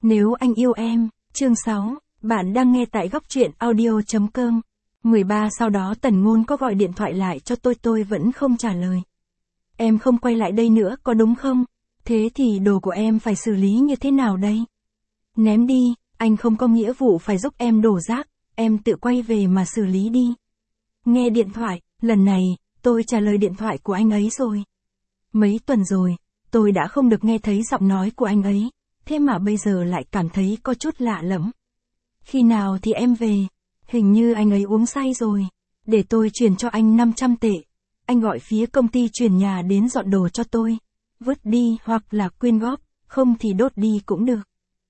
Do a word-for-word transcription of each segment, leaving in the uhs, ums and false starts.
Nếu anh yêu em, chương sáu, bạn đang nghe tại góc truyện audio.com. mười ba Sau đó Tần Ngôn có gọi điện thoại lại cho tôi tôi vẫn không trả lời. Em không quay lại đây nữa có đúng không? Thế thì đồ của em phải xử lý như thế nào đây? Ném đi, anh không có nghĩa vụ phải giúp em đổ rác, em tự quay về mà xử lý đi. Nghe điện thoại, lần này, tôi trả lời điện thoại của anh ấy rồi. Mấy tuần rồi, tôi đã không được nghe thấy giọng nói của anh ấy, thế mà bây giờ lại cảm thấy có chút lạ lẫm. Khi nào thì em về? Hình như anh ấy uống say rồi. Để tôi chuyển cho anh năm trăm tệ. Anh gọi phía công ty chuyển nhà đến dọn đồ cho tôi. Vứt đi hoặc là quyên góp, không thì đốt đi cũng được.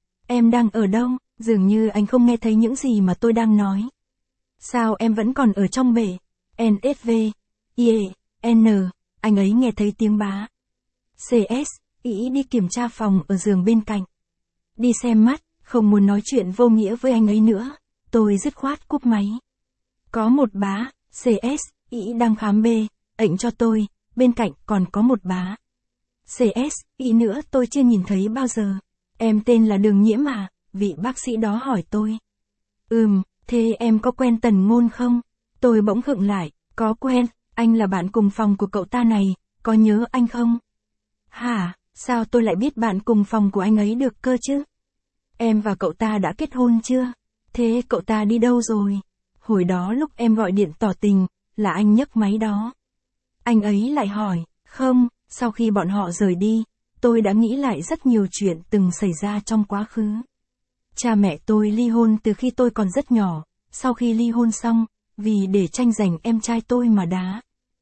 Em đang ở đâu? Dường như anh không nghe thấy những gì mà tôi đang nói. Sao em vẫn còn ở trong bể? en ét vê, i e, N, anh ấy nghe thấy tiếng bá. xê ét, ý đi kiểm tra phòng ở giường bên cạnh. Đi xem mắt, không muốn nói chuyện vô nghĩa với anh ấy nữa. Tôi dứt khoát cúp máy. Có một bá, xê ét, ý đang khám bê, ảnh cho tôi, bên cạnh còn có một bá. xê ét, ý nữa tôi chưa nhìn thấy bao giờ. Em tên là Đường Nhiễm à? Vị bác sĩ đó hỏi tôi. Ừm, thế em có quen Tần Ngôn không? Tôi bỗng khựng lại, có quen, anh là bạn cùng phòng của cậu ta này, có nhớ anh không? Hả, sao tôi lại biết bạn cùng phòng của anh ấy được cơ chứ? Em và cậu ta đã kết hôn chưa? Thế cậu ta đi đâu rồi? Hồi đó lúc em gọi điện tỏ tình, là anh nhấc máy đó. Anh ấy lại hỏi, không, sau khi bọn họ rời đi, tôi đã nghĩ lại rất nhiều chuyện từng xảy ra trong quá khứ. Cha mẹ tôi ly hôn từ khi tôi còn rất nhỏ, sau khi ly hôn xong, vì để tranh giành em trai tôi mà đá.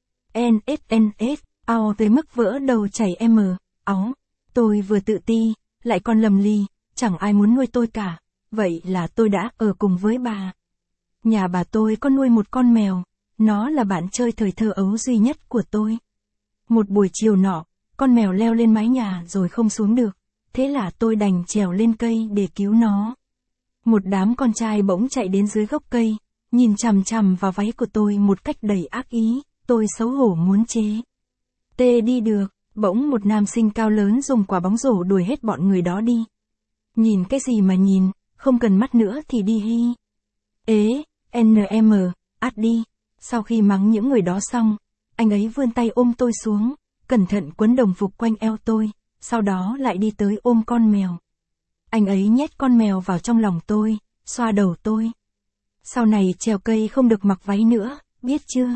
en ét en ét, ao tới mức vỡ đầu chảy M, óng. Tôi vừa tự ti, lại còn lầm ly, chẳng ai muốn nuôi tôi cả, vậy là tôi đã ở cùng với bà. Nhà bà tôi có nuôi một con mèo, nó là bạn chơi thời thơ ấu duy nhất của tôi. Một buổi chiều nọ, con mèo leo lên mái nhà rồi không xuống được, thế là tôi đành trèo lên cây để cứu nó. Một đám con trai bỗng chạy đến dưới gốc cây, nhìn chằm chằm vào váy của tôi một cách đầy ác ý, tôi xấu hổ muốn chế. Tê đi được, bỗng một nam sinh cao lớn dùng quả bóng rổ đuổi hết bọn người đó đi. Nhìn cái gì mà nhìn, không cần mắt nữa thì đi hi. Ế, en em, át đi. Sau khi mắng những người đó xong, anh ấy vươn tay ôm tôi xuống, cẩn thận quấn đồng phục quanh eo tôi, sau đó lại đi tới ôm con mèo. Anh ấy nhét con mèo vào trong lòng tôi, xoa đầu tôi. Sau này trèo cây không được mặc váy nữa, biết chưa?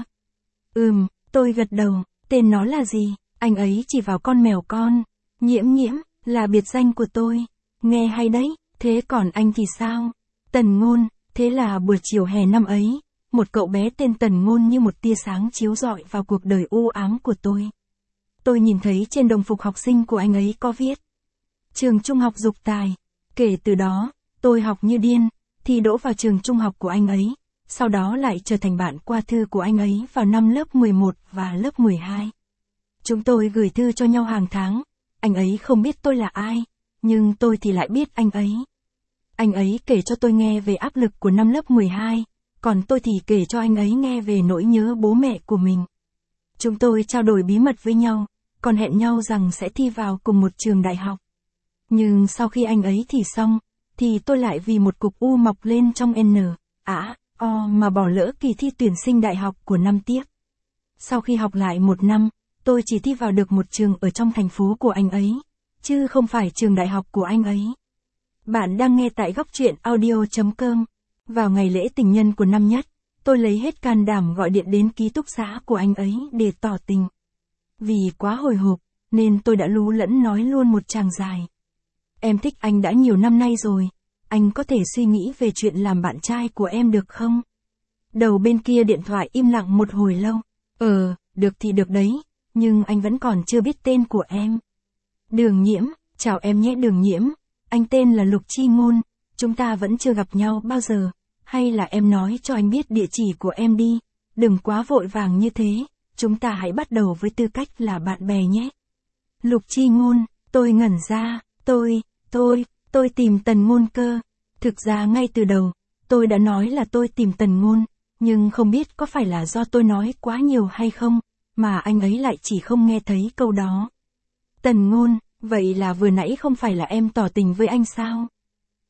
Ừm, tôi gật đầu, tên nó là gì? Anh ấy chỉ vào con mèo con. Nhiễm Nhiễm, là biệt danh của tôi. Nghe hay đấy, thế còn anh thì sao? Tần Ngôn, thế là buổi chiều hè năm ấy, một cậu bé tên Tần Ngôn như một tia sáng chiếu rọi vào cuộc đời u ám của tôi. Tôi nhìn thấy trên đồng phục học sinh của anh ấy có viết Trường Trung học Dục Tài. Kể từ đó, tôi học như điên, thi đỗ vào trường trung học của anh ấy, sau đó lại trở thành bạn qua thư của anh ấy vào năm lớp mười một và lớp mười hai. Chúng tôi gửi thư cho nhau hàng tháng, anh ấy không biết tôi là ai, nhưng tôi thì lại biết anh ấy. Anh ấy kể cho tôi nghe về áp lực của năm lớp mười hai, còn tôi thì kể cho anh ấy nghe về nỗi nhớ bố mẹ của mình. Chúng tôi trao đổi bí mật với nhau, còn hẹn nhau rằng sẽ thi vào cùng một trường đại học. Nhưng sau khi anh ấy thi xong, thì tôi lại vì một cục u mọc lên trong N, A, O mà bỏ lỡ kỳ thi tuyển sinh đại học của năm tiếp. Sau khi học lại một năm, tôi chỉ thi vào được một trường ở trong thành phố của anh ấy, chứ không phải trường đại học của anh ấy. Bạn đang nghe tại góc truyện audio.com. Vào ngày lễ tình nhân của năm nhất, tôi lấy hết can đảm gọi điện đến ký túc xá của anh ấy để tỏ tình. Vì quá hồi hộp, nên tôi đã lú lẫn nói luôn một tràng dài. Em thích anh đã nhiều năm nay rồi, anh có thể suy nghĩ về chuyện làm bạn trai của em được không? Đầu bên kia điện thoại im lặng một hồi lâu. Ờ, được thì được đấy, nhưng anh vẫn còn chưa biết tên của em. Đường Nhiễm, chào em nhé Đường Nhiễm, anh tên là Lục Chi Ngôn, chúng ta vẫn chưa gặp nhau bao giờ, hay là em nói cho anh biết địa chỉ của em đi, đừng quá vội vàng như thế, chúng ta hãy bắt đầu với tư cách là bạn bè nhé. Lục Chi Ngôn, tôi ngẩn ra, tôi, tôi, tôi tìm Tần Ngôn cơ. Thực ra ngay từ đầu, tôi đã nói là tôi tìm Tần Ngôn, nhưng không biết có phải là do tôi nói quá nhiều hay không, mà anh ấy lại chỉ không nghe thấy câu đó. Tần Ngôn, vậy là vừa nãy không phải là em tỏ tình với anh sao?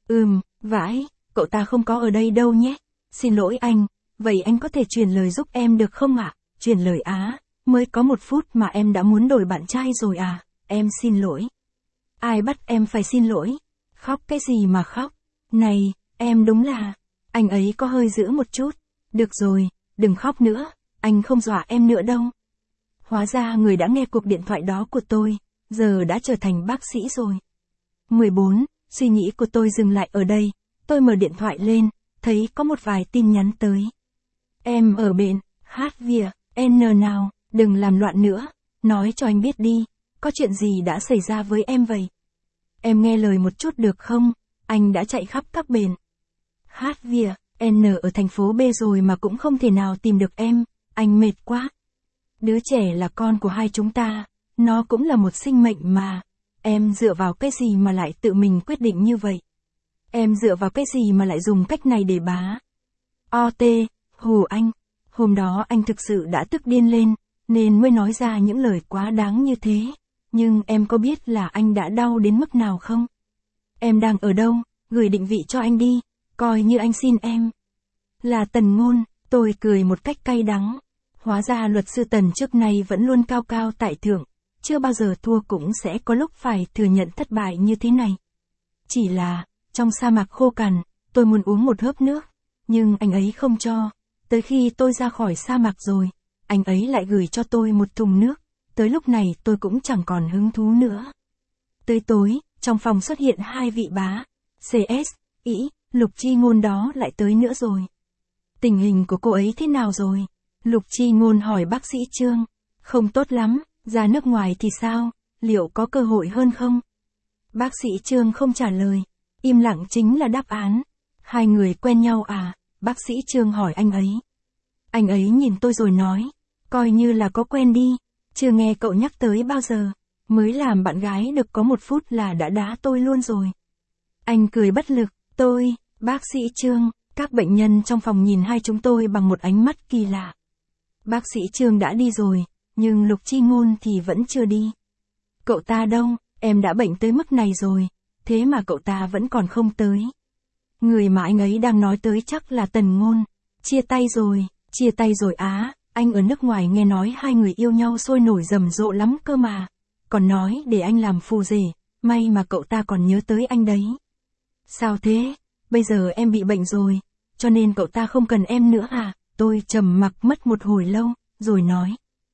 Ừm, vãi, cậu ta không có ở đây đâu nhé. Xin lỗi anh, vậy anh có thể truyền lời giúp em được không ạ? Truyền lời á, mới có một phút mà em đã muốn đổi bạn trai rồi à, em xin lỗi. Ai bắt em phải xin lỗi? Khóc cái gì mà khóc? Này, em đúng là, anh ấy có hơi dữ một chút. Được rồi, đừng khóc nữa, anh không dọa em nữa đâu. Hóa ra người đã nghe cuộc điện thoại đó của tôi, giờ đã trở thành bác sĩ rồi. mười bốn, suy nghĩ của tôi dừng lại ở đây, tôi mở điện thoại lên, thấy có một vài tin nhắn tới. Em ở bên, hát vỉa, N nào, đừng làm loạn nữa, nói cho anh biết đi, có chuyện gì đã xảy ra với em vậy? Em nghe lời một chút được không, anh đã chạy khắp các bền. Hát vỉa, N ở thành phố B rồi mà cũng không thể nào tìm được em, anh mệt quá. Đứa trẻ là con của hai chúng ta, nó cũng là một sinh mệnh mà. Em dựa vào cái gì mà lại tự mình quyết định như vậy? Em dựa vào cái gì mà lại dùng cách này để bá? O T, hù anh. Hôm đó anh thực sự đã tức điên lên, nên mới nói ra những lời quá đáng như thế. Nhưng em có biết là anh đã đau đến mức nào không? Em đang ở đâu? Gửi định vị cho anh đi, coi như anh xin em. Là Tần Ngôn, tôi cười một cách cay đắng. Hóa ra luật sư Tần trước nay vẫn luôn cao cao tại thượng, chưa bao giờ thua cũng sẽ có lúc phải thừa nhận thất bại như thế này. Chỉ là, trong sa mạc khô cằn, tôi muốn uống một hớp nước, nhưng anh ấy không cho. Tới khi tôi ra khỏi sa mạc rồi, anh ấy lại gửi cho tôi một thùng nước, tới lúc này tôi cũng chẳng còn hứng thú nữa. Tới tối, trong phòng xuất hiện hai vị bá, C S, Ý, Lục Chi Ngôn đó lại tới nữa rồi. Tình hình của cô ấy thế nào rồi? Lục Chi Ngôn hỏi bác sĩ Trương. Không tốt lắm, ra nước ngoài thì sao, liệu có cơ hội hơn không? Bác sĩ Trương không trả lời, im lặng chính là đáp án. Hai người quen nhau à? Bác sĩ Trương hỏi anh ấy. Anh ấy nhìn tôi rồi nói, coi như là có quen đi, chưa nghe cậu nhắc tới bao giờ, mới làm bạn gái được có một phút là đã đá tôi luôn rồi. Anh cười bất lực, tôi, bác sĩ Trương, các bệnh nhân trong phòng nhìn hai chúng tôi bằng một ánh mắt kỳ lạ. Bác sĩ Trương đã đi rồi, nhưng Lục Chi Ngôn thì vẫn chưa đi. Cậu ta đâu, em đã bệnh tới mức này rồi, thế mà cậu ta vẫn còn không tới. Người mà anh ấy đang nói tới chắc là Tần Ngôn. Chia tay rồi, chia tay rồi á, anh ở nước ngoài nghe nói hai người yêu nhau sôi nổi rầm rộ lắm cơ mà. Còn nói để anh làm phù rể, may mà cậu ta còn nhớ tới anh đấy. Sao thế, bây giờ em bị bệnh rồi, cho nên cậu ta không cần em nữa à? Tôi trầm mặc mất một hồi lâu, rồi nói.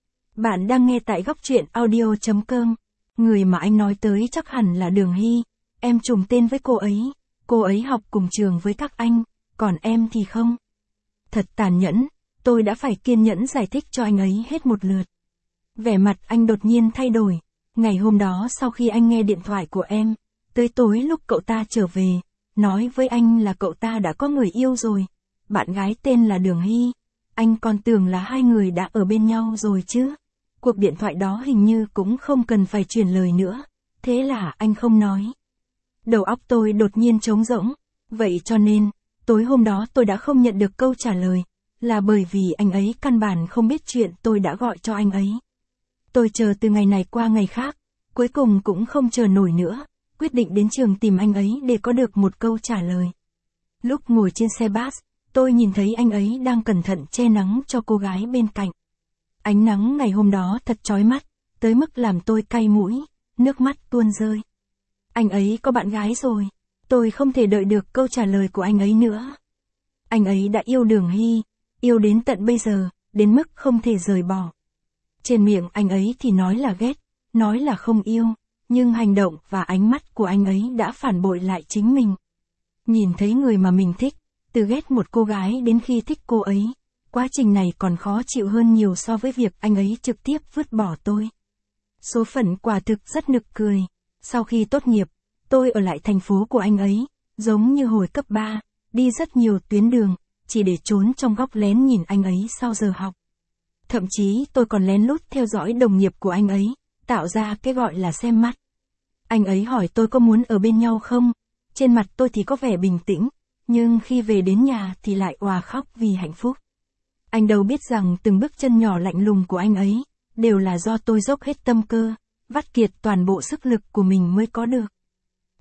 Bạn đang nghe tại góc truyện audio chấm com. Người mà anh nói tới chắc hẳn là Đường Hy. Em trùng tên với cô ấy. Cô ấy học cùng trường với các anh, còn em thì không. Thật tàn nhẫn, tôi đã phải kiên nhẫn giải thích cho anh ấy hết một lượt. Vẻ mặt anh đột nhiên thay đổi. Ngày hôm đó sau khi anh nghe điện thoại của em, tới tối lúc cậu ta trở về, nói với anh là cậu ta đã có người yêu rồi. Bạn gái tên là Đường Hy. Anh còn tưởng là hai người đã ở bên nhau rồi chứ. Cuộc điện thoại đó hình như cũng không cần phải truyền lời nữa. Thế là anh không nói. Đầu óc tôi đột nhiên trống rỗng. Vậy cho nên, tối hôm đó tôi đã không nhận được câu trả lời. Là bởi vì anh ấy căn bản không biết chuyện tôi đã gọi cho anh ấy. Tôi chờ từ ngày này qua ngày khác. Cuối cùng cũng không chờ nổi nữa. Quyết định đến trường tìm anh ấy để có được một câu trả lời. Lúc ngồi trên xe bus, tôi nhìn thấy anh ấy đang cẩn thận che nắng cho cô gái bên cạnh. Ánh nắng ngày hôm đó thật chói mắt, tới mức làm tôi cay mũi, nước mắt tuôn rơi. Anh ấy có bạn gái rồi, tôi không thể đợi được câu trả lời của anh ấy nữa. Anh ấy đã yêu Đường Hy, yêu đến tận bây giờ, đến mức không thể rời bỏ. Trên miệng anh ấy thì nói là ghét, nói là không yêu, nhưng hành động và ánh mắt của anh ấy đã phản bội lại chính mình. Nhìn thấy người mà mình thích, từ ghét một cô gái đến khi thích cô ấy, quá trình này còn khó chịu hơn nhiều so với việc anh ấy trực tiếp vứt bỏ tôi. Số phận quả thực rất nực cười. Sau khi tốt nghiệp, tôi ở lại thành phố của anh ấy, giống như hồi cấp ba, đi rất nhiều tuyến đường, chỉ để trốn trong góc lén nhìn anh ấy sau giờ học. Thậm chí tôi còn lén lút theo dõi đồng nghiệp của anh ấy, tạo ra cái gọi là xem mắt. Anh ấy hỏi tôi có muốn ở bên nhau không, trên mặt tôi thì có vẻ bình tĩnh, nhưng khi về đến nhà thì lại òa khóc vì hạnh phúc. Anh đâu biết rằng từng bước chân nhỏ lạnh lùng của anh ấy, đều là do tôi dốc hết tâm cơ, vắt kiệt toàn bộ sức lực của mình mới có được.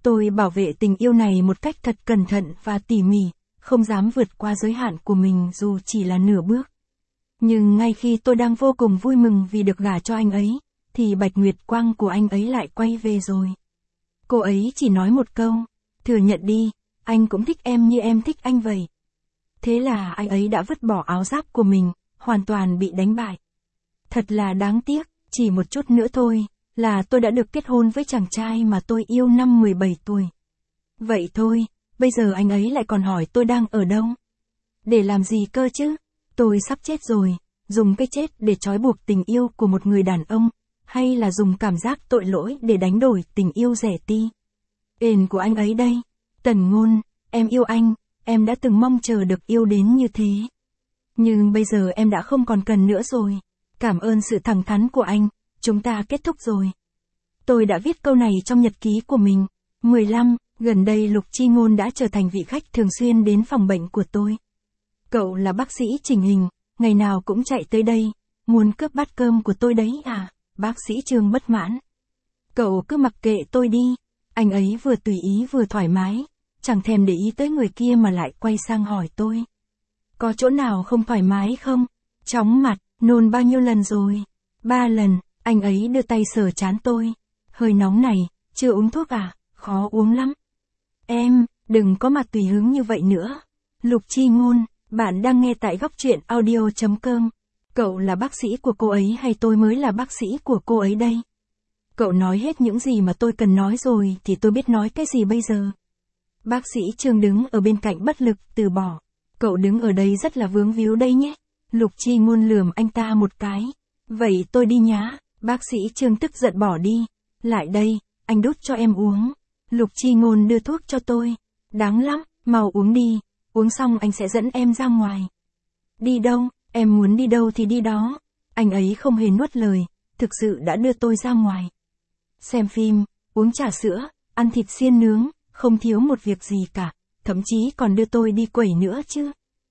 Tôi bảo vệ tình yêu này một cách thật cẩn thận và tỉ mỉ, không dám vượt qua giới hạn của mình dù chỉ là nửa bước. Nhưng ngay khi tôi đang vô cùng vui mừng vì được gả cho anh ấy, thì bạch nguyệt quang của anh ấy lại quay về rồi. Cô ấy chỉ nói một câu, thừa nhận đi, anh cũng thích em như em thích anh vậy. Thế là anh ấy đã vứt bỏ áo giáp của mình, hoàn toàn bị đánh bại. Thật là đáng tiếc, chỉ một chút nữa thôi, là tôi đã được kết hôn với chàng trai mà tôi yêu năm mười bảy tuổi. Vậy thôi, bây giờ anh ấy lại còn hỏi tôi đang ở đâu. Để làm gì cơ chứ? Tôi sắp chết rồi, dùng cái chết để trói buộc tình yêu của một người đàn ông, hay là dùng cảm giác tội lỗi để đánh đổi tình yêu rẻ ti. Ền của anh ấy đây, Tần Ngôn, em yêu anh, em đã từng mong chờ được yêu đến như thế. Nhưng bây giờ em đã không còn cần nữa rồi. Cảm ơn sự thẳng thắn của anh, chúng ta kết thúc rồi. Tôi đã viết câu này trong nhật ký của mình. mười lăm, gần đây Lục Chi Ngôn đã trở thành vị khách thường xuyên đến phòng bệnh của tôi. Cậu là bác sĩ chỉnh hình, ngày nào cũng chạy tới đây, muốn cướp bát cơm của tôi đấy à, bác sĩ Trương bất mãn. Cậu cứ mặc kệ tôi đi, anh ấy vừa tùy ý vừa thoải mái, chẳng thèm để ý tới người kia mà lại quay sang hỏi tôi. Có chỗ nào không thoải mái không? Chóng mặt, nôn bao nhiêu lần rồi? Ba lần, anh ấy đưa tay sờ trán tôi. Hơi nóng này, chưa uống thuốc à? Khó uống lắm. Em, đừng có mà tùy hứng như vậy nữa. Lục Chi Ngôn, bạn đang nghe tại góc truyện audio chấm com. Cậu là bác sĩ của cô ấy hay tôi mới là bác sĩ của cô ấy đây? Cậu nói hết những gì mà tôi cần nói rồi thì tôi biết nói cái gì bây giờ. Bác sĩ Trương đứng ở bên cạnh bất lực từ bỏ. Cậu đứng ở đây rất là vướng víu đây nhé. Lục Chi Ngôn lườm anh ta một cái. Vậy tôi đi nhá. Bác sĩ Trương tức giận bỏ đi. Lại đây, anh đút cho em uống. Lục Chi Ngôn đưa thuốc cho tôi. Đáng lắm, mau uống đi. Uống xong anh sẽ dẫn em ra ngoài. Đi đâu, em muốn đi đâu thì đi đó. Anh ấy không hề nuốt lời, thực sự đã đưa tôi ra ngoài. Xem phim, uống trà sữa, ăn thịt xiên nướng, không thiếu một việc gì cả. Thậm chí còn đưa tôi đi quẩy nữa chứ.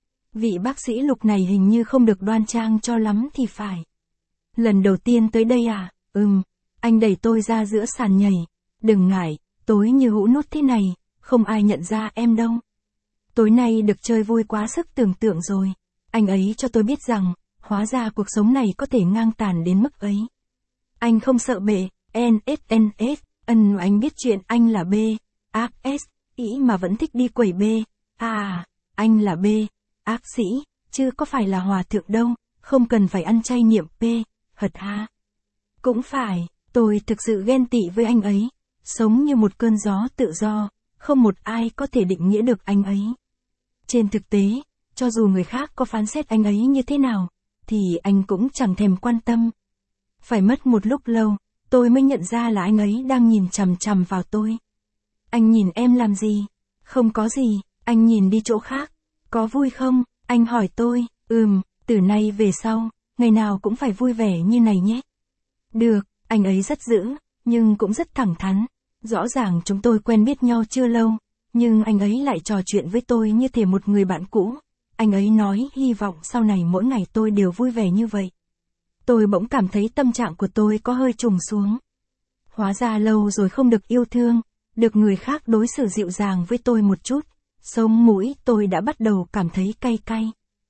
Vị bác sĩ Lục này hình như không được đoan trang cho lắm thì phải. Lần đầu tiên tới đây à? Ừm, anh đẩy tôi ra giữa sàn nhảy. Đừng ngại, tối như hũ nút thế này, không ai nhận ra em đâu. Tối nay được chơi vui quá sức tưởng tượng rồi. Anh ấy cho tôi biết rằng, hóa ra cuộc sống này có thể ngang tàn đến mức ấy. Anh không sợ bệ, en ét en ét, ân anh biết chuyện anh là B, ác S, ý mà vẫn thích đi quẩy B. À, anh là B, ác sĩ, chứ có phải là hòa thượng đâu, không cần phải ăn chay niệm P, hật ha. Cũng phải, tôi thực sự ghen tị với anh ấy, sống như một cơn gió tự do, không một ai có thể định nghĩa được anh ấy. Trên thực tế, cho dù người khác có phán xét anh ấy như thế nào, thì anh cũng chẳng thèm quan tâm. Phải mất một lúc lâu, tôi mới nhận ra là anh ấy đang nhìn chằm chằm vào tôi. Anh nhìn em làm gì? Không có gì, anh nhìn đi chỗ khác. Có vui không? Anh hỏi tôi. Ừm, từ nay về sau, ngày nào cũng phải vui vẻ như này nhé. Được, anh ấy rất dữ, nhưng cũng rất thẳng thắn. Rõ ràng chúng tôi quen biết nhau chưa lâu, nhưng anh ấy lại trò chuyện với tôi như thể một người bạn cũ. Anh ấy nói hy vọng sau này mỗi ngày tôi đều vui vẻ như vậy. Tôi bỗng cảm thấy tâm trạng của tôi có hơi trùng xuống. Hóa ra lâu rồi không được yêu thương, được người khác đối xử dịu dàng với tôi một chút, sống mũi tôi đã bắt đầu cảm thấy cay cay.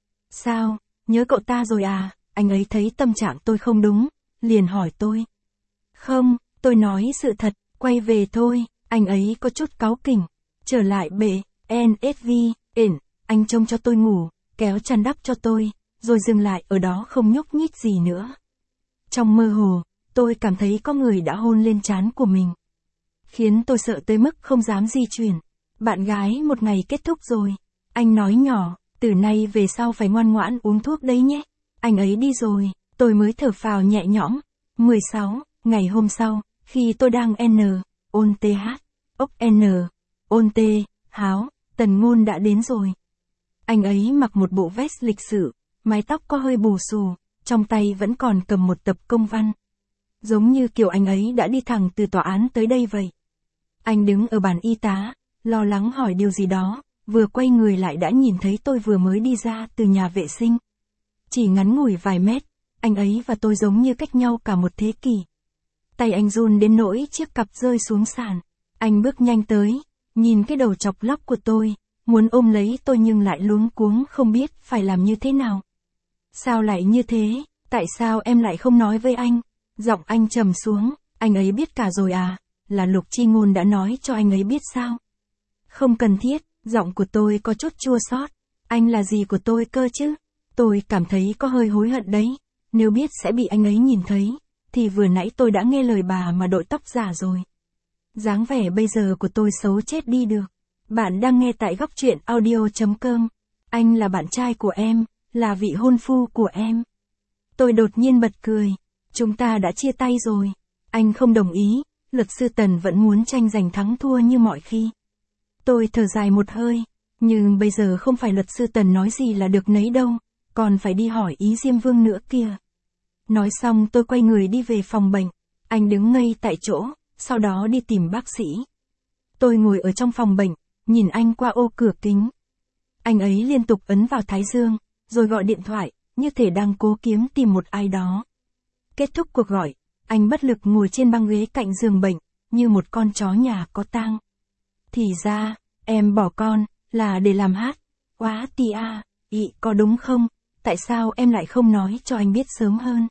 Sao, nhớ cậu ta rồi à? Anh ấy thấy tâm trạng tôi không đúng, liền hỏi tôi. Không, tôi nói sự thật, quay về thôi. Anh ấy có chút cáu kỉnh. Trở lại bệ, en ét vê, ỉn, anh trông cho tôi ngủ, kéo chăn đắp cho tôi, rồi dừng lại ở đó không nhúc nhích gì nữa. Trong mơ hồ, tôi cảm thấy có người đã hôn lên trán của mình. Khiến tôi sợ tới mức không dám di chuyển. Bạn gái một ngày kết thúc rồi. Anh nói nhỏ, từ nay về sau phải ngoan ngoãn uống thuốc đấy nhé. Anh ấy đi rồi, tôi mới thở phào nhẹ nhõm. mười sáu, ngày hôm sau, khi tôi đang N, ôn th, ốc N, ôn t, háo, Tần Ngôn đã đến rồi. Anh ấy mặc một bộ vest lịch sự, mái tóc có hơi bù xù, trong tay vẫn còn cầm một tập công văn. Giống như kiểu anh ấy đã đi thẳng từ tòa án tới đây vậy. Anh đứng ở bàn y tá, lo lắng hỏi điều gì đó, vừa quay người lại đã nhìn thấy tôi vừa mới đi ra từ nhà vệ sinh. Chỉ ngắn ngủi vài mét, anh ấy và tôi giống như cách nhau cả một thế kỷ. Tay anh run đến nỗi chiếc cặp rơi xuống sàn. Anh bước nhanh tới, nhìn cái đầu chọc lóc của tôi, muốn ôm lấy tôi nhưng lại luống cuống không biết phải làm như thế nào. Sao lại như thế, tại sao em lại không nói với anh? Giọng anh trầm xuống, anh ấy biết cả rồi à, là Lục Chi Ngôn đã nói cho anh ấy biết sao? Không cần thiết, giọng của tôi có chút chua xót. Anh là gì của tôi cơ chứ? Tôi cảm thấy có hơi hối hận đấy, nếu biết sẽ bị anh ấy nhìn thấy, thì vừa nãy tôi đã nghe lời bà mà đội tóc giả rồi. Dáng vẻ bây giờ của tôi xấu chết đi được. Bạn đang nghe tại góc truyện audio chấm com. Anh là bạn trai của em, là vị hôn phu của em. Tôi đột nhiên bật cười. Chúng ta đã chia tay rồi. Anh không đồng ý, luật sư Tần vẫn muốn tranh giành thắng thua như mọi khi. Tôi thở dài một hơi, nhưng bây giờ không phải luật sư Tần nói gì là được nấy đâu, còn phải đi hỏi ý Diêm Vương nữa kìa. Nói xong tôi quay người đi về phòng bệnh, anh đứng ngây tại chỗ, sau đó đi tìm bác sĩ. Tôi ngồi ở trong phòng bệnh, nhìn anh qua ô cửa kính. Anh ấy liên tục ấn vào thái dương, rồi gọi điện thoại, như thể đang cố kiếm tìm một ai đó. Kết thúc cuộc gọi, anh bất lực ngồi trên băng ghế cạnh giường bệnh, như một con chó nhà có tang. Thì ra, em bỏ con, là để làm hát. Quá tia, ị có đúng không? Tại sao em lại không nói cho anh biết sớm hơn?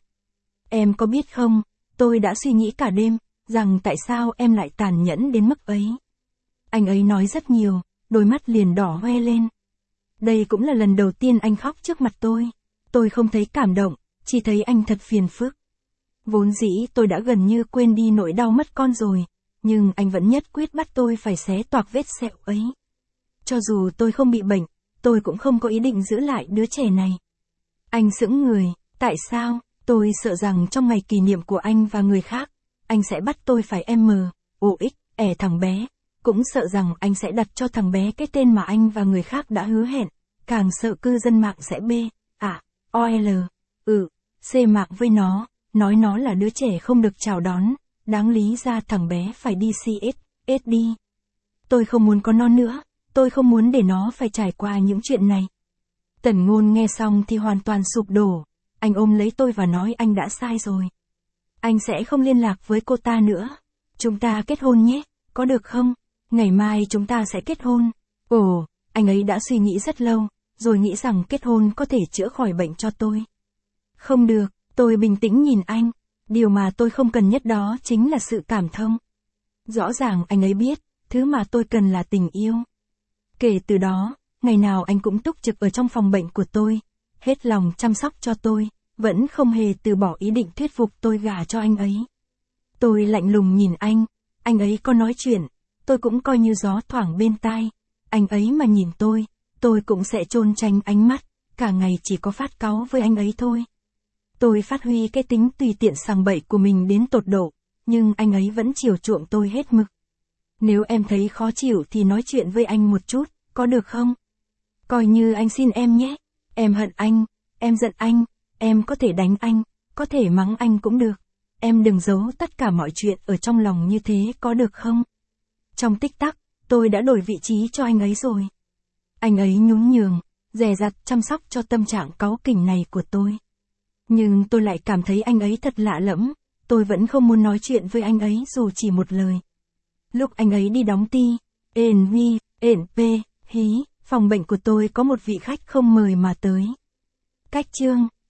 Em có biết không, tôi đã suy nghĩ cả đêm, rằng tại sao em lại tàn nhẫn đến mức ấy. Anh ấy nói rất nhiều, đôi mắt liền đỏ hoe lên. Đây cũng là lần đầu tiên anh khóc trước mặt tôi. Tôi không thấy cảm động, chỉ thấy anh thật phiền phức. Vốn dĩ tôi đã gần như quên đi nỗi đau mất con rồi, nhưng anh vẫn nhất quyết bắt tôi phải xé toạc vết sẹo ấy. Cho dù tôi không bị bệnh, tôi cũng không có ý định giữ lại đứa trẻ này. Anh sững người, tại sao? Tôi sợ rằng trong ngày kỷ niệm của anh và người khác, anh sẽ bắt tôi phải M, O, X, E thằng bé. Cũng sợ rằng anh sẽ đặt cho thằng bé cái tên mà anh và người khác đã hứa hẹn. Càng sợ cư dân mạng sẽ B, à, O, L, ừ, C mạng với nó, nói nó là đứa trẻ không được chào đón, đáng lý ra thằng bé phải đi C S, S đi. Tôi không muốn có nó nữa, tôi không muốn để nó phải trải qua những chuyện này. Tần Ngôn nghe xong thì hoàn toàn sụp đổ, anh ôm lấy tôi và nói anh đã sai rồi. Anh sẽ không liên lạc với cô ta nữa. Chúng ta kết hôn nhé, có được không? Ngày mai chúng ta sẽ kết hôn. Ồ, anh ấy đã suy nghĩ rất lâu, rồi nghĩ rằng kết hôn có thể chữa khỏi bệnh cho tôi. Không được, tôi bình tĩnh nhìn anh. Điều mà tôi không cần nhất đó chính là sự cảm thông. Rõ ràng anh ấy biết, thứ mà tôi cần là tình yêu. Kể từ đó, ngày nào anh cũng túc trực ở trong phòng bệnh của tôi, hết lòng chăm sóc cho tôi, vẫn không hề từ bỏ ý định thuyết phục tôi gả cho anh ấy. Tôi lạnh lùng nhìn anh, anh ấy có nói chuyện, tôi cũng coi như gió thoảng bên tai. Anh ấy mà nhìn tôi, tôi cũng sẽ trôn tránh ánh mắt, cả ngày chỉ có phát cáu với anh ấy thôi. Tôi phát huy cái tính tùy tiện sằng bậy của mình đến tột độ, nhưng anh ấy vẫn chiều chuộng tôi hết mực. Nếu em thấy khó chịu thì nói chuyện với anh một chút, có được không? Coi như anh xin em nhé. Em hận anh, em giận anh, em có thể đánh anh, có thể mắng anh cũng được. Em đừng giấu tất cả mọi chuyện ở trong lòng như thế có được không? Trong tích tắc, tôi đã đổi vị trí cho anh ấy rồi. Anh ấy nhún nhường, dè dặt chăm sóc cho tâm trạng cáu kỉnh này của tôi. Nhưng tôi lại cảm thấy anh ấy thật lạ lẫm, tôi vẫn không muốn nói chuyện với anh ấy dù chỉ một lời. Lúc anh ấy đi đóng ti, ền vi, ền p, hí, phòng bệnh của tôi có một vị khách không mời mà tới. Cách chương